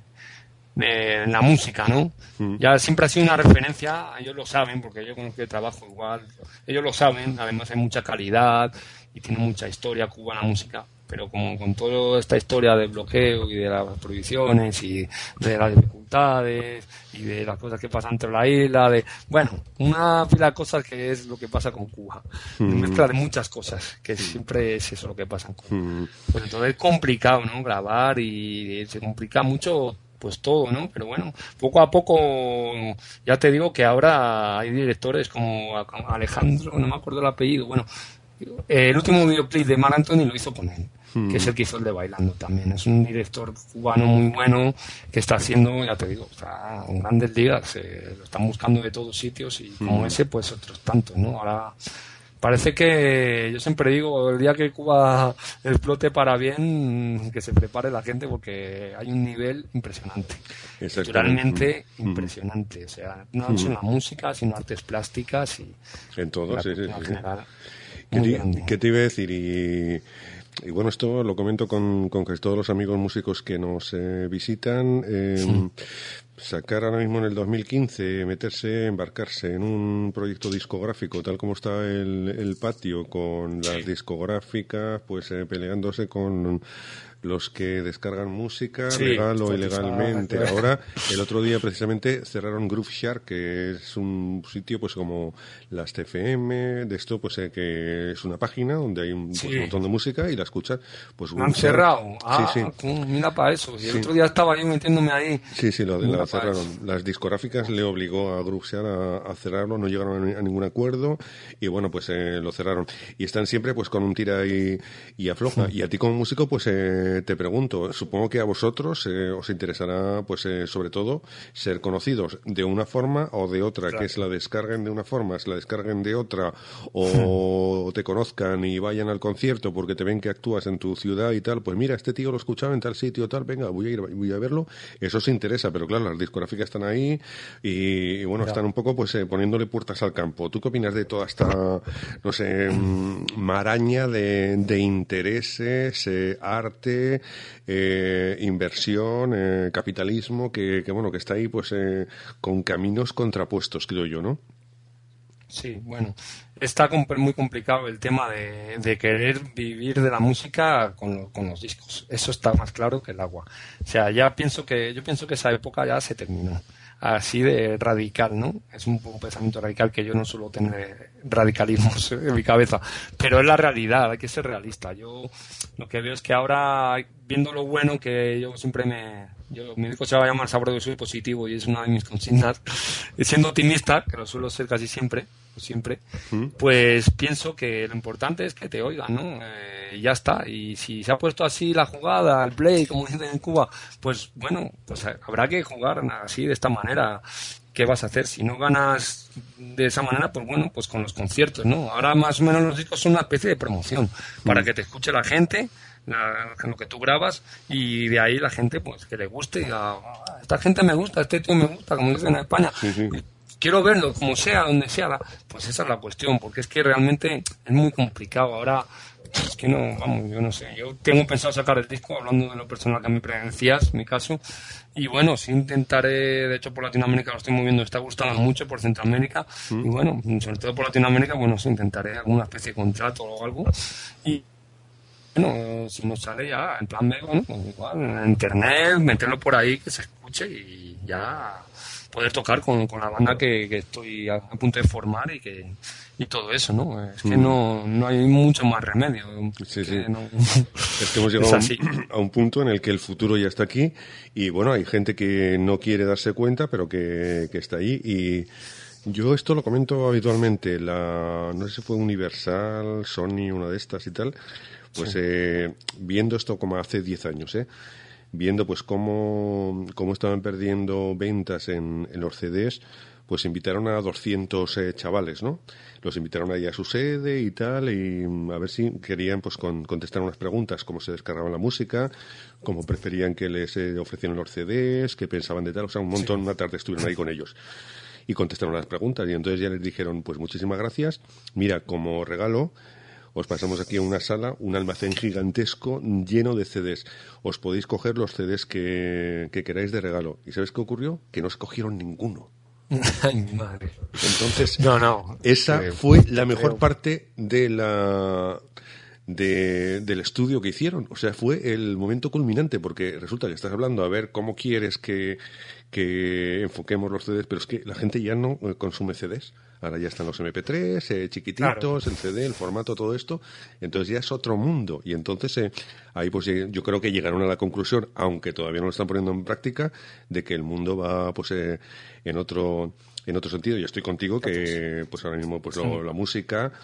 de la música, ¿no? Ya siempre ha sido una referencia, ellos lo saben, porque yo con los que trabajo igual, ellos lo saben, además hay mucha calidad y tiene mucha historia Cuba la música, pero como con toda esta historia del bloqueo y de las prohibiciones y de las dificultades y de las cosas que pasan entre la isla, bueno, una pila de cosas que es lo que pasa con Cuba, mezcla de muchas cosas, que siempre es eso lo que pasa en Cuba. Pues entonces es complicado, ¿no?, grabar, y se complica mucho pues todo, ¿no? Pero bueno, poco a poco, ya te digo que ahora hay directores como Alejandro, no me acuerdo el apellido, bueno, el último videoclip de Marc Anthony lo hizo con él. que es el que hizo el de Bailando también. Es un director cubano muy bueno que está haciendo, ya te digo, está en grandes ligas, lo están buscando de todos sitios y como ese, pues otros tantos, ¿no? Ahora parece que, yo siempre digo, el día que Cuba explote para bien, que se prepare la gente porque hay un nivel impresionante. Culturalmente impresionante. O sea, no solo la música, sino artes plásticas y... En todo, sí. General, ¿Qué te iba a decir? Y bueno, esto lo comento con casi todos los amigos músicos que nos visitan. Sacar ahora mismo en el 2015, embarcarse en un proyecto discográfico, tal como está el patio, con las discográficas, pues peleándose con los que descargan música, legal o ilegalmente. Ahora, el otro día precisamente cerraron Groove Shark, que es un sitio pues como las TFM, de esto pues que es una página donde hay un montón de música y la escuchas. Pues lo han cerrado. Mira para eso. Y el otro día estaba yo metiéndome ahí. Sí, la cerraron. Las discográficas le obligó a Groove Shark a cerrarlo, no llegaron a ningún acuerdo y bueno, pues lo cerraron. Y están siempre pues con un tira y afloja. Y a ti como músico pues te pregunto, supongo que a vosotros os interesará, pues sobre todo, ser conocidos de una forma o de otra, que es la descarguen de una forma, se la descarguen de otra, o te conozcan y vayan al concierto porque te ven que actúas en tu ciudad y tal, pues mira, este tío lo escuchaba en tal sitio tal, venga, voy a verlo, eso os interesa, pero claro, las discográficas están ahí y bueno, están un poco pues poniéndole puertas al campo. ¿Tú qué opinas de toda esta, no sé, maraña de intereses, arte, inversión, capitalismo, que bueno, que está ahí pues con caminos contrapuestos, creo yo, ¿no? Sí, bueno, está muy complicado el tema de querer vivir de la música con los discos. Eso está más claro que el agua. O sea, yo pienso que esa época ya se terminó. Así de radical, ¿no? Es un pensamiento radical que yo no suelo tener radicalismos en mi cabeza, pero es la realidad, hay que ser realista. Yo lo que veo es que ahora, viendo lo bueno que yo siempre mi disco se va a llamar Sabor de Soy Positivo y es una de mis consignas, y siendo optimista, que lo suelo ser casi siempre, pues pienso que lo importante es que te oigan, ¿no? Y ya está. Y si se ha puesto así la jugada, el play, como dicen en Cuba, pues bueno, pues habrá que jugar así, de esta manera. ¿Qué vas a hacer? Si no ganas de esa manera, pues bueno, pues con los conciertos, ¿no? Ahora más o menos los discos son una especie de promoción para que te escuche la gente, lo que tú grabas, y de ahí la gente, pues que le guste y diga, esta gente me gusta, este tío me gusta, como dicen en España. Quiero verlo, como sea, donde sea. Pues esa es la cuestión, porque es que realmente es muy complicado. Ahora, es que no, vamos, yo no sé. Yo tengo pensado sacar el disco, hablando de lo personal que a mí decías, mi caso. Y bueno, sí intentaré, de hecho por Latinoamérica lo estoy moviendo, está gustando mucho, por Centroamérica. Y bueno, sobre todo por Latinoamérica, bueno, sí intentaré alguna especie de contrato o algo. Y bueno, si nos sale ya, en plan B, bueno, pues igual, en internet, meterlo por ahí, que se escuche y ya poder tocar con la banda que estoy a punto de formar y todo eso, ¿no? Es que no hay mucho más remedio. Sí. Es que hemos llegado a un punto en el que el futuro ya está aquí y bueno, hay gente que no quiere darse cuenta, pero que está ahí y yo esto lo comento habitualmente, no sé si fue Universal, Sony, una de estas y tal, pues viendo esto como hace 10 años, viendo pues cómo estaban perdiendo ventas en los CDs, pues invitaron a 200 chavales, ¿no? Los invitaron ahí a su sede y tal, y a ver si querían pues contestar unas preguntas, cómo se descargaban la música, cómo preferían que les ofrecieran los CDs, qué pensaban de tal, o sea, un montón, una tarde estuvieron ahí con ellos. Y contestaron las preguntas, y entonces ya les dijeron, pues muchísimas gracias, mira, como regalo, os pasamos aquí a una sala, un almacén gigantesco lleno de CDs. Os podéis coger los CDs que queráis de regalo. ¿Y sabes qué ocurrió? Que no escogieron ninguno. Ay, mi madre. Entonces, no. Esa fue la mejor parte del estudio que hicieron. O sea, fue el momento culminante, porque resulta que estás hablando a ver cómo quieres que enfoquemos los CDs, pero es que la gente ya no consume CDs. Ahora ya están los MP3, chiquititos, claro. El CD, el formato, todo esto. Entonces ya es otro mundo. Y entonces ahí pues yo creo que llegaron a la conclusión, aunque todavía no lo están poniendo en práctica, de que el mundo va pues en otro sentido. Yo estoy contigo que pues ahora mismo pues la música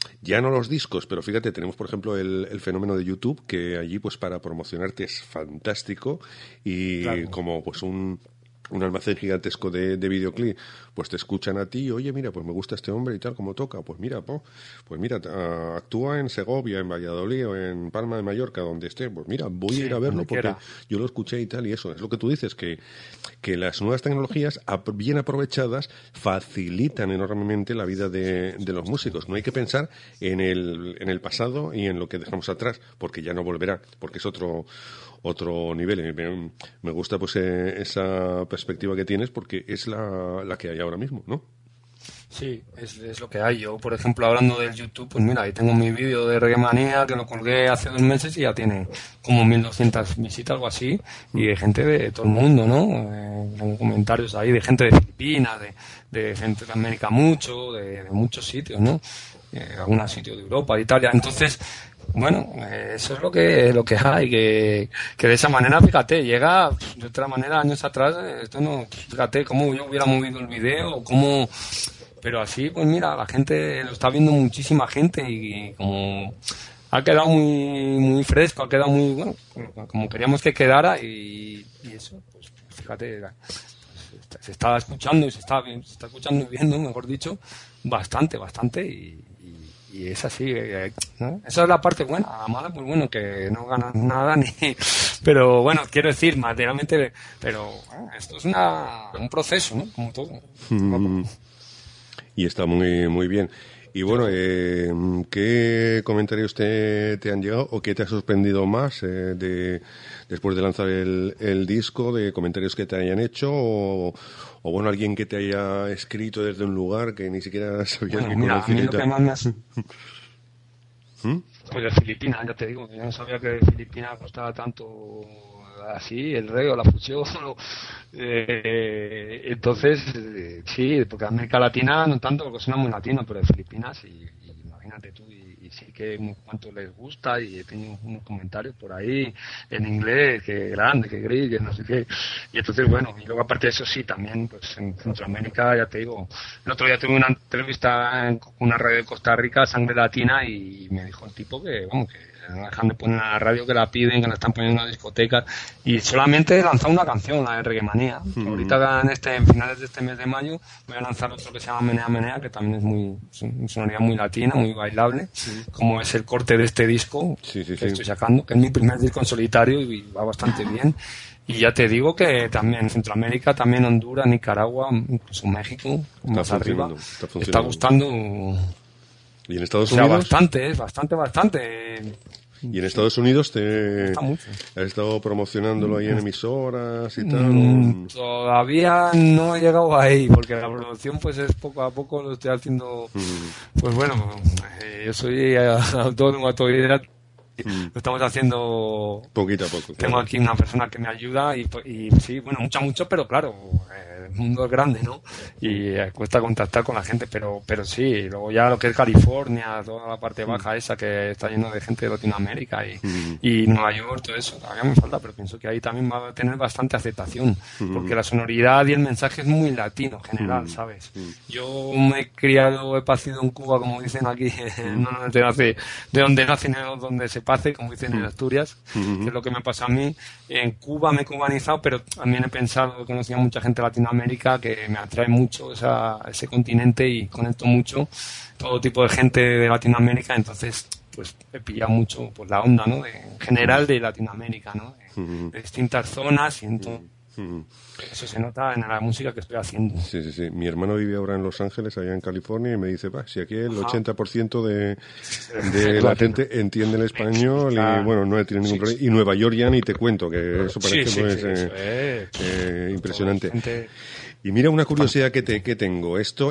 ya no los discos, pero fíjate, tenemos por ejemplo el fenómeno de YouTube, que allí pues para promocionarte es fantástico y Claro. como pues un almacén gigantesco de videoclip, pues te escuchan a ti, oye, mira, pues me gusta este hombre y tal, como toca, pues mira, actúa en Segovia, en Valladolid o en Palma de Mallorca, donde esté, pues mira, voy a ir a verlo donde porque quiera. yo lo escuché y tal, y eso, es lo que tú dices, que las nuevas tecnologías, bien aprovechadas, facilitan enormemente la vida de los músicos. No hay que pensar en el pasado y en lo que dejamos atrás, porque ya no volverá, porque es otro nivel. Me gusta pues esa perspectiva que tienes, porque es la que hay ahora mismo, ¿no? Sí, es lo que hay. Yo, por ejemplo, hablando del YouTube, pues mira, ahí tengo mi vídeo de Reggae Manía, que lo colgué hace 2 meses y ya tiene como 1.200 visitas, algo así, y de gente de todo el mundo, ¿no? Tengo comentarios ahí de gente de Filipinas, de gente de América mucho, de muchos sitios, ¿no? Algunos sitios de Europa, de Italia. Entonces, bueno, eso es lo que hay, que de esa manera, fíjate, llega de otra manera años atrás, esto no, fíjate cómo yo hubiera movido el video, cómo, pero así, pues mira, la gente lo está viendo muchísima gente y como ha quedado muy, muy fresco, ha quedado muy, bueno, como queríamos que quedara y eso, pues fíjate, se está escuchando y se está escuchando y viendo, mejor dicho, bastante y es así, ¿no? Esa es la parte buena. La mala, pues bueno, que no ganas nada ni, pero bueno, quiero decir, materialmente, pero esto es un proceso, ¿no? Como todo. Y está muy, muy bien. Y bueno, ¿qué comentarios te han llegado o qué te ha sorprendido más después de lanzar el disco, de comentarios que te hayan hecho o bueno, alguien que te haya escrito desde un lugar que ni siquiera sabías Bueno, que mira, a conocía mí y lo que tal? más me ha... ¿Mm? Pues de Filipinas, ya te digo, yo no sabía que de Filipinas costaba tanto así, el reggae o la fusión. Entonces, sí, porque América Latina no tanto, porque suena muy latino, pero de Filipinas, y imagínate tú, y sí que unos cuantos les gusta, y he tenido unos comentarios por ahí en inglés, que grande, que gris, que no sé qué. Y entonces, bueno, y luego aparte de eso, sí, también, pues en Centroamérica, ya te digo, el otro día tuve una entrevista en una radio de Costa Rica, Sangre Latina, y me dijo el tipo que, vamos, que no dejan de poner a la radio, que la piden, que la están poniendo en la discoteca, y solamente he lanzado una canción, la de Reggae Manía. Ahorita en finales de este mes de mayo voy a lanzar otro que se llama Menea Menea, que también es muy sonoridad muy latina, muy bailable, como es el corte de este disco Sí. que estoy sacando, que es mi primer disco en solitario y va bastante bien. Y ya te digo que también en Centroamérica, también Honduras, Nicaragua, incluso México, más arriba, está gustando. ¿Y en Estados O sea, Unidos? bastante. ¿Y en Estados Unidos Gusta mucho. has estado promocionándolo ahí en emisoras y tal? Todavía no he llegado ahí, porque la producción pues es poco a poco, lo estoy haciendo, pues bueno, yo soy autónomo, autodidacta, lo estamos haciendo Poquito a poco. tengo aquí una persona que me ayuda y sí, bueno, mucho, pero claro, el mundo es grande, ¿no? Y cuesta contactar con la gente, pero sí, luego ya lo que es California, toda la parte baja esa que está lleno de gente de Latinoamérica y Nueva York, todo eso, todavía me falta, pero pienso que ahí también va a tener bastante aceptación, porque la sonoridad y el mensaje es muy latino, general, ¿sabes? Yo me he criado, he pacido en Cuba, como dicen aquí, no de donde nace, no donde se pase, como dicen en Asturias, que es lo que me pasa a mí. En Cuba me he cubanizado, pero también he pensado, he conocido a mucha gente de Latinoamérica que me atrae mucho ese continente y conecto mucho todo tipo de gente de Latinoamérica, entonces pues he pillado mucho pues la onda, ¿no? En general de Latinoamérica, ¿no? De distintas zonas y entonces eso se nota en la música que estoy haciendo. Sí. Mi hermano vive ahora en Los Ángeles, allá en California, y me dice, si aquí el 80% de la gente entiende el español y bueno, no tiene ningún problema. Y Nueva York ya ni te cuento, que eso parece impresionante. Y mira una curiosidad que tengo. Esto,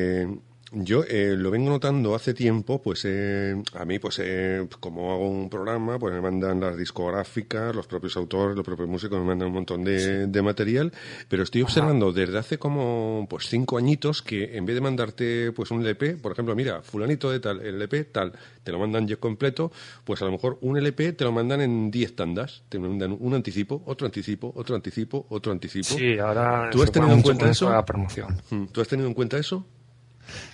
yo lo vengo notando hace tiempo, pues a mí, pues como hago un programa, pues me mandan las discográficas, los propios autores, los propios músicos me mandan un montón de material, pero estoy observando desde hace como pues 5 añitos que en vez de mandarte pues un LP, por ejemplo, mira, fulanito de tal, el LP tal, te lo mandan ya completo, pues a lo mejor un LP te lo mandan en 10 tandas, te mandan un anticipo, otro anticipo, otro anticipo, otro anticipo. Sí, ahora ¿Tú has tenido en cuenta eso? La promoción. ¿Tú has tenido en cuenta eso?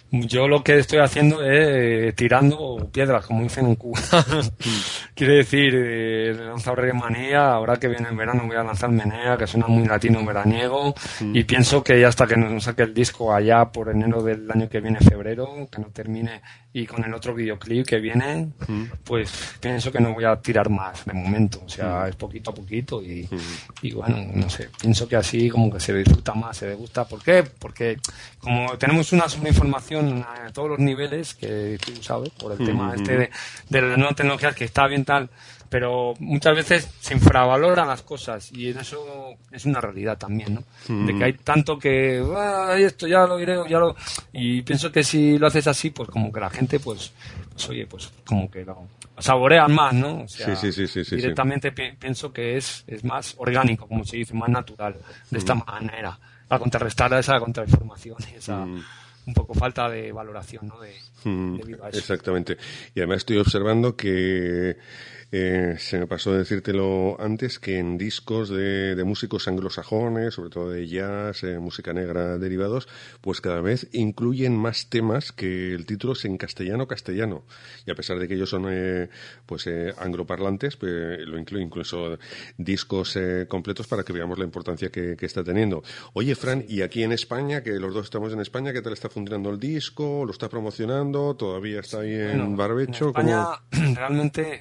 Yo lo que estoy haciendo es tirando piedras, como dicen en Cuba. Quiere decir, he lanzado Reggaemanía, ahora que viene el verano voy a lanzar Menea, que suena muy latino veraniego, y pienso que ya hasta que no saque el disco allá por enero del año que viene, febrero, que no termine, y con el otro videoclip que viene, pues pienso que no voy a tirar más de momento, o sea, es poquito a poquito, y bueno, no sé, pienso que así como que se disfruta más, se degusta. ¿Por qué? Porque como tenemos una sobreinformación a todos los niveles, que tú sabes, por el tema de las nuevas tecnologías, que está bien tal, pero muchas veces se infravaloran las cosas, y en eso es una realidad también, ¿no? De que hay tanto que esto ya lo diré, y pienso que si lo haces así, pues como que la gente pues oye, pues como que lo saborean más, ¿no? O sea, sí, directamente pienso que es más orgánico, como se dice, más natural, de esta manera, para contrarrestar a esa contrainformación y esa un poco falta de valoración, ¿no? Debido a eso. Exactamente. Y además estoy observando que se me pasó decírtelo antes, que en discos de músicos anglosajones, sobre todo de jazz, música negra, derivados, pues cada vez incluyen más temas que el título es en castellano. Y a pesar de que ellos son angloparlantes, pues lo incluye incluso discos completos para que veamos la importancia que está teniendo. Oye, Fran, y aquí en España, que los dos estamos en España, ¿qué tal está funcionando el disco? ¿Lo está promocionando? ¿Todavía está ahí en barbecho? En España, realmente,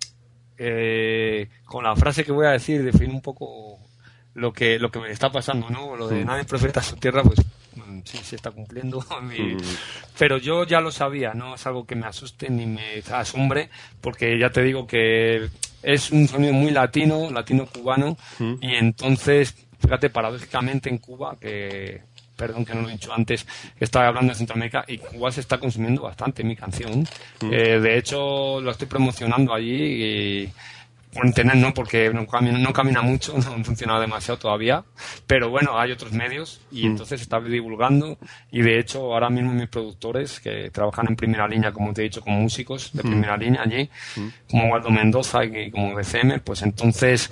con la frase que voy a decir, define un poco lo que me está pasando, ¿no? Lo de nadie es profeta en su tierra, pues sí se está cumpliendo. Pero yo ya lo sabía, no es algo que me asuste ni me asombre, porque ya te digo que es un sonido muy latino cubano, y entonces, fíjate, paradójicamente en Cuba, perdón que no lo he dicho antes, que estaba hablando de Centroamérica, y Cuba se está consumiendo bastante mi canción. De hecho, lo estoy promocionando allí, y por internet no, porque no camina mucho, no funciona demasiado todavía, pero bueno, hay otros medios, y entonces se está divulgando, y de hecho ahora mismo mis productores, que trabajan en primera línea, como te he dicho, con músicos de primera línea allí, como Waldo Mendoza y como BCM, pues entonces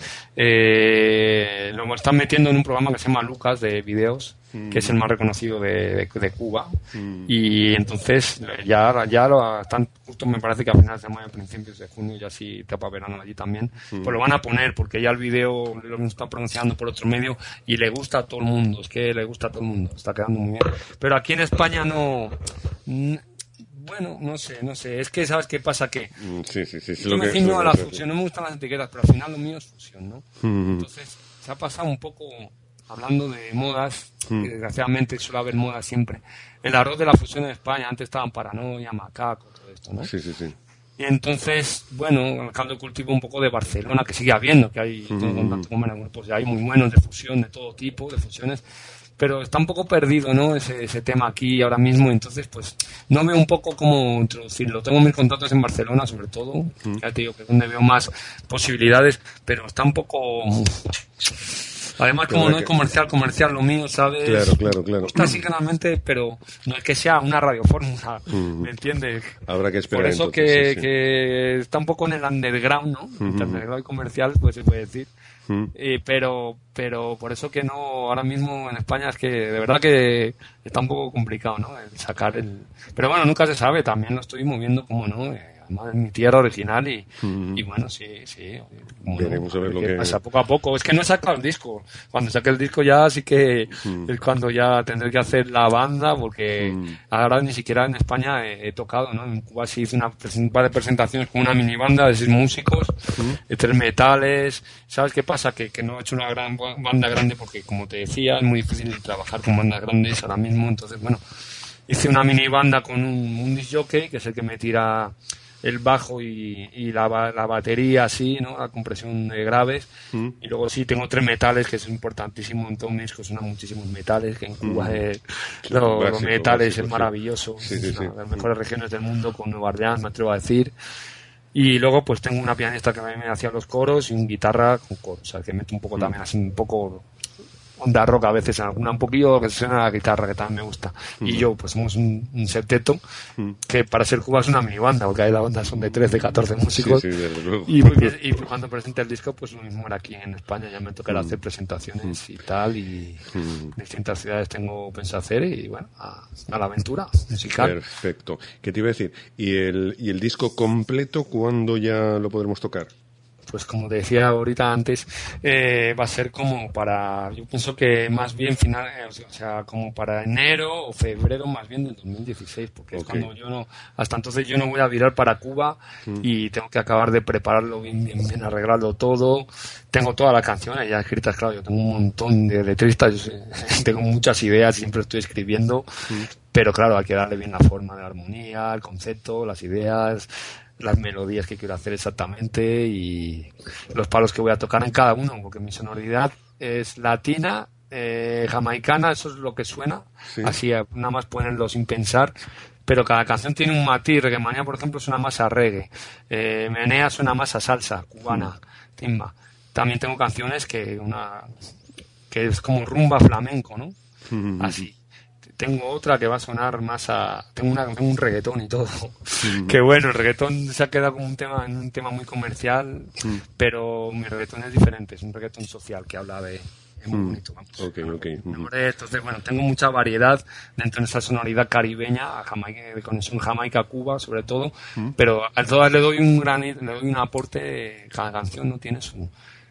lo están metiendo en un programa que se llama Lucas, de videos, que es el más reconocido de Cuba, y entonces ya lo están, justo me parece que a finales de mayo, principios de junio, ya sí etapa verano allí también, pues lo van a poner, porque ya el video lo está pronunciando por otro medio y le gusta a todo el mundo, está quedando muy bien. Pero aquí en España no... Bueno, no sé, es que ¿sabes qué pasa? Que yo me ciño a la fusión, no me gustan las etiquetas, pero al final lo mío es fusión, ¿no? Entonces se ha pasado un poco, hablando de modas, que desgraciadamente suele haber modas siempre. El arroz de la fusión en España, antes estaban Paranoia, Macaco, todo esto, ¿no? Sí. Y entonces, bueno, al caldo de cultivo un poco de Barcelona, que sigue habiendo, que hay grupos ya hay muy buenos de fusión, de todo tipo, de fusiones, pero está un poco perdido, ¿no? Ese tema aquí ahora mismo, entonces pues no veo un poco cómo introducirlo. Tengo mis contactos en Barcelona, sobre todo, ya te digo que es donde veo más posibilidades, pero está un poco... Además, como no es comercial lo mío, ¿sabes? Claro. Está así generalmente, pero no es que sea una radiofórmula, ¿me entiendes? Habrá que esperar. Por eso entonces, que está un poco en el underground, ¿no? Underground y comercial, pues se puede decir. Pero por eso que no, ahora mismo en España es que de verdad que está un poco complicado, ¿no? El sacar pero bueno, nunca se sabe, también lo estoy moviendo, como no, además en mi tierra original, y bueno, sí, veremos a ver lo que pasa poco a poco. Es que no he sacado el disco, cuando saque el disco ya sí que es cuando ya tendré que hacer la banda, porque ahora ni siquiera en España he tocado, ¿no? En Cuba sí hice un par de presentaciones con una mini banda de 6 músicos, de 3 metales. ¿Sabes qué pasa? Que no he hecho una gran banda grande, porque como te decía, es muy difícil trabajar con bandas grandes ahora mismo. Entonces, bueno, hice una mini banda con un disc jockey, que es el que me tira el bajo y la batería, así, ¿no? La compresión de graves. Y luego sí tengo 3 metales, que es importantísimo en todo mi disco, suenan muchísimos metales, que en Cuba los metales es maravilloso. Es una de las mejores regiones del mundo, con Nueva Orleans, me atrevo a decir. Y luego pues tengo una pianista que me hacía los coros, y un guitarra con coros, o sea, que mete un poco también así un poco onda rock a veces, alguna un poquillo que suena la guitarra, que también me gusta. Y yo, pues somos un septeto, que para ser Cuba es una mini banda, porque ahí la banda son de 13, 14 músicos. Sí, desde luego. Y cuando presente el disco, pues lo mismo era aquí en España, ya me tocará hacer presentaciones y tal, y distintas ciudades tengo pensado hacer, y bueno, a la aventura musical. Perfecto. ¿Qué te iba a decir? ¿Y el disco completo cuándo ya lo podremos tocar? Pues como te decía ahorita antes, va a ser como yo pienso que más bien final, o sea, como para enero o febrero más bien del 2016, porque es cuando hasta entonces yo no voy a virar para Cuba y tengo que acabar de prepararlo bien arreglarlo todo. Tengo todas las canciones ya escritas, claro, yo tengo un montón de letristas, tengo muchas ideas, siempre estoy escribiendo, pero claro, hay que darle bien la forma de la armonía, el concepto, las ideas, las melodías que quiero hacer exactamente y los palos que voy a tocar en cada uno, porque mi sonoridad es latina, jamaicana, eso es lo que suena, así nada más ponerlo sin pensar, pero cada canción tiene un matiz. Reggae Manía, por ejemplo, suena más a reggae, Menea suena más a salsa cubana, timba. También tengo canciones que es como rumba flamenco, ¿no? Así. Tengo otra que va a sonar más tengo un reggaetón y todo. Que bueno, el reggaetón se ha quedado como un tema muy comercial, pero mi reggaetón es diferente, es un reggaetón social que habla de... Es muy bonito, vamos. Okay. Entonces, bueno, tengo mucha variedad dentro de esa sonoridad caribeña, de conexión Jamaica-Cuba, sobre todo, pero a todas le doy un aporte, cada canción no tiene su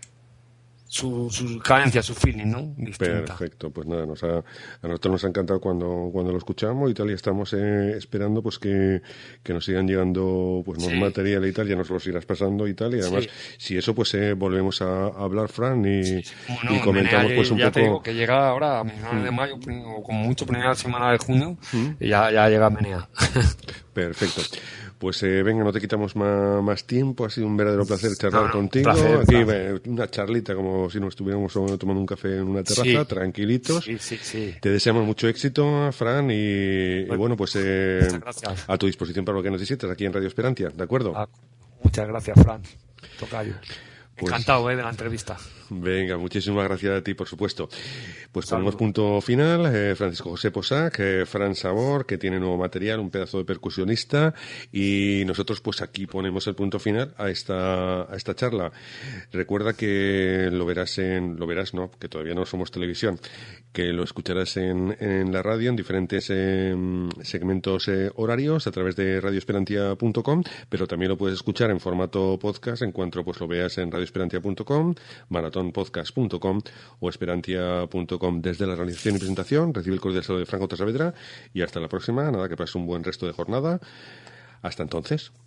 cadencia, su feeling, ¿no? Distinta. Perfecto, pues nada, a nosotros nos ha encantado cuando lo escuchamos y tal, y estamos esperando pues que nos sigan llegando pues más material y tal, ya nos los irás pasando y tal, y además si eso pues volvemos a hablar, Fran, y comentamos Menea, pues un ya poco... te digo que llega ahora a finales de mayo o como mucho primera semana de junio y ya llega Menea. Perfecto. Pues venga, no te quitamos más tiempo. Ha sido un verdadero placer charlar contigo. Placer. Aquí una charlita como si nos estuviéramos tomando un café en una terraza, tranquilitos. Sí. Te deseamos mucho éxito, Fran, y bueno, pues a tu disposición para lo que necesites aquí en Radio Esperantia, ¿de acuerdo? Muchas gracias, Fran. Tocayo. Encantado de la entrevista. Venga, muchísimas gracias a ti, por supuesto. Pues ponemos punto final. Francisco José Posac, Fran Sabor, que tiene nuevo material, un pedazo de percusionista, y nosotros pues aquí ponemos el punto final a esta charla. Recuerda que lo verás, no, que todavía no somos televisión, que lo escucharás en la radio en diferentes segmentos horarios a través de radioesperantia.com, pero también lo puedes escuchar en formato podcast en cuanto pues lo veas en radioesperantia.com, maratonpodcast.com o esperantia.com. Desde la realización y presentación, recibe el cordial saludo de Franco Saavedra y hasta la próxima. Nada, que pases un buen resto de jornada. Hasta entonces.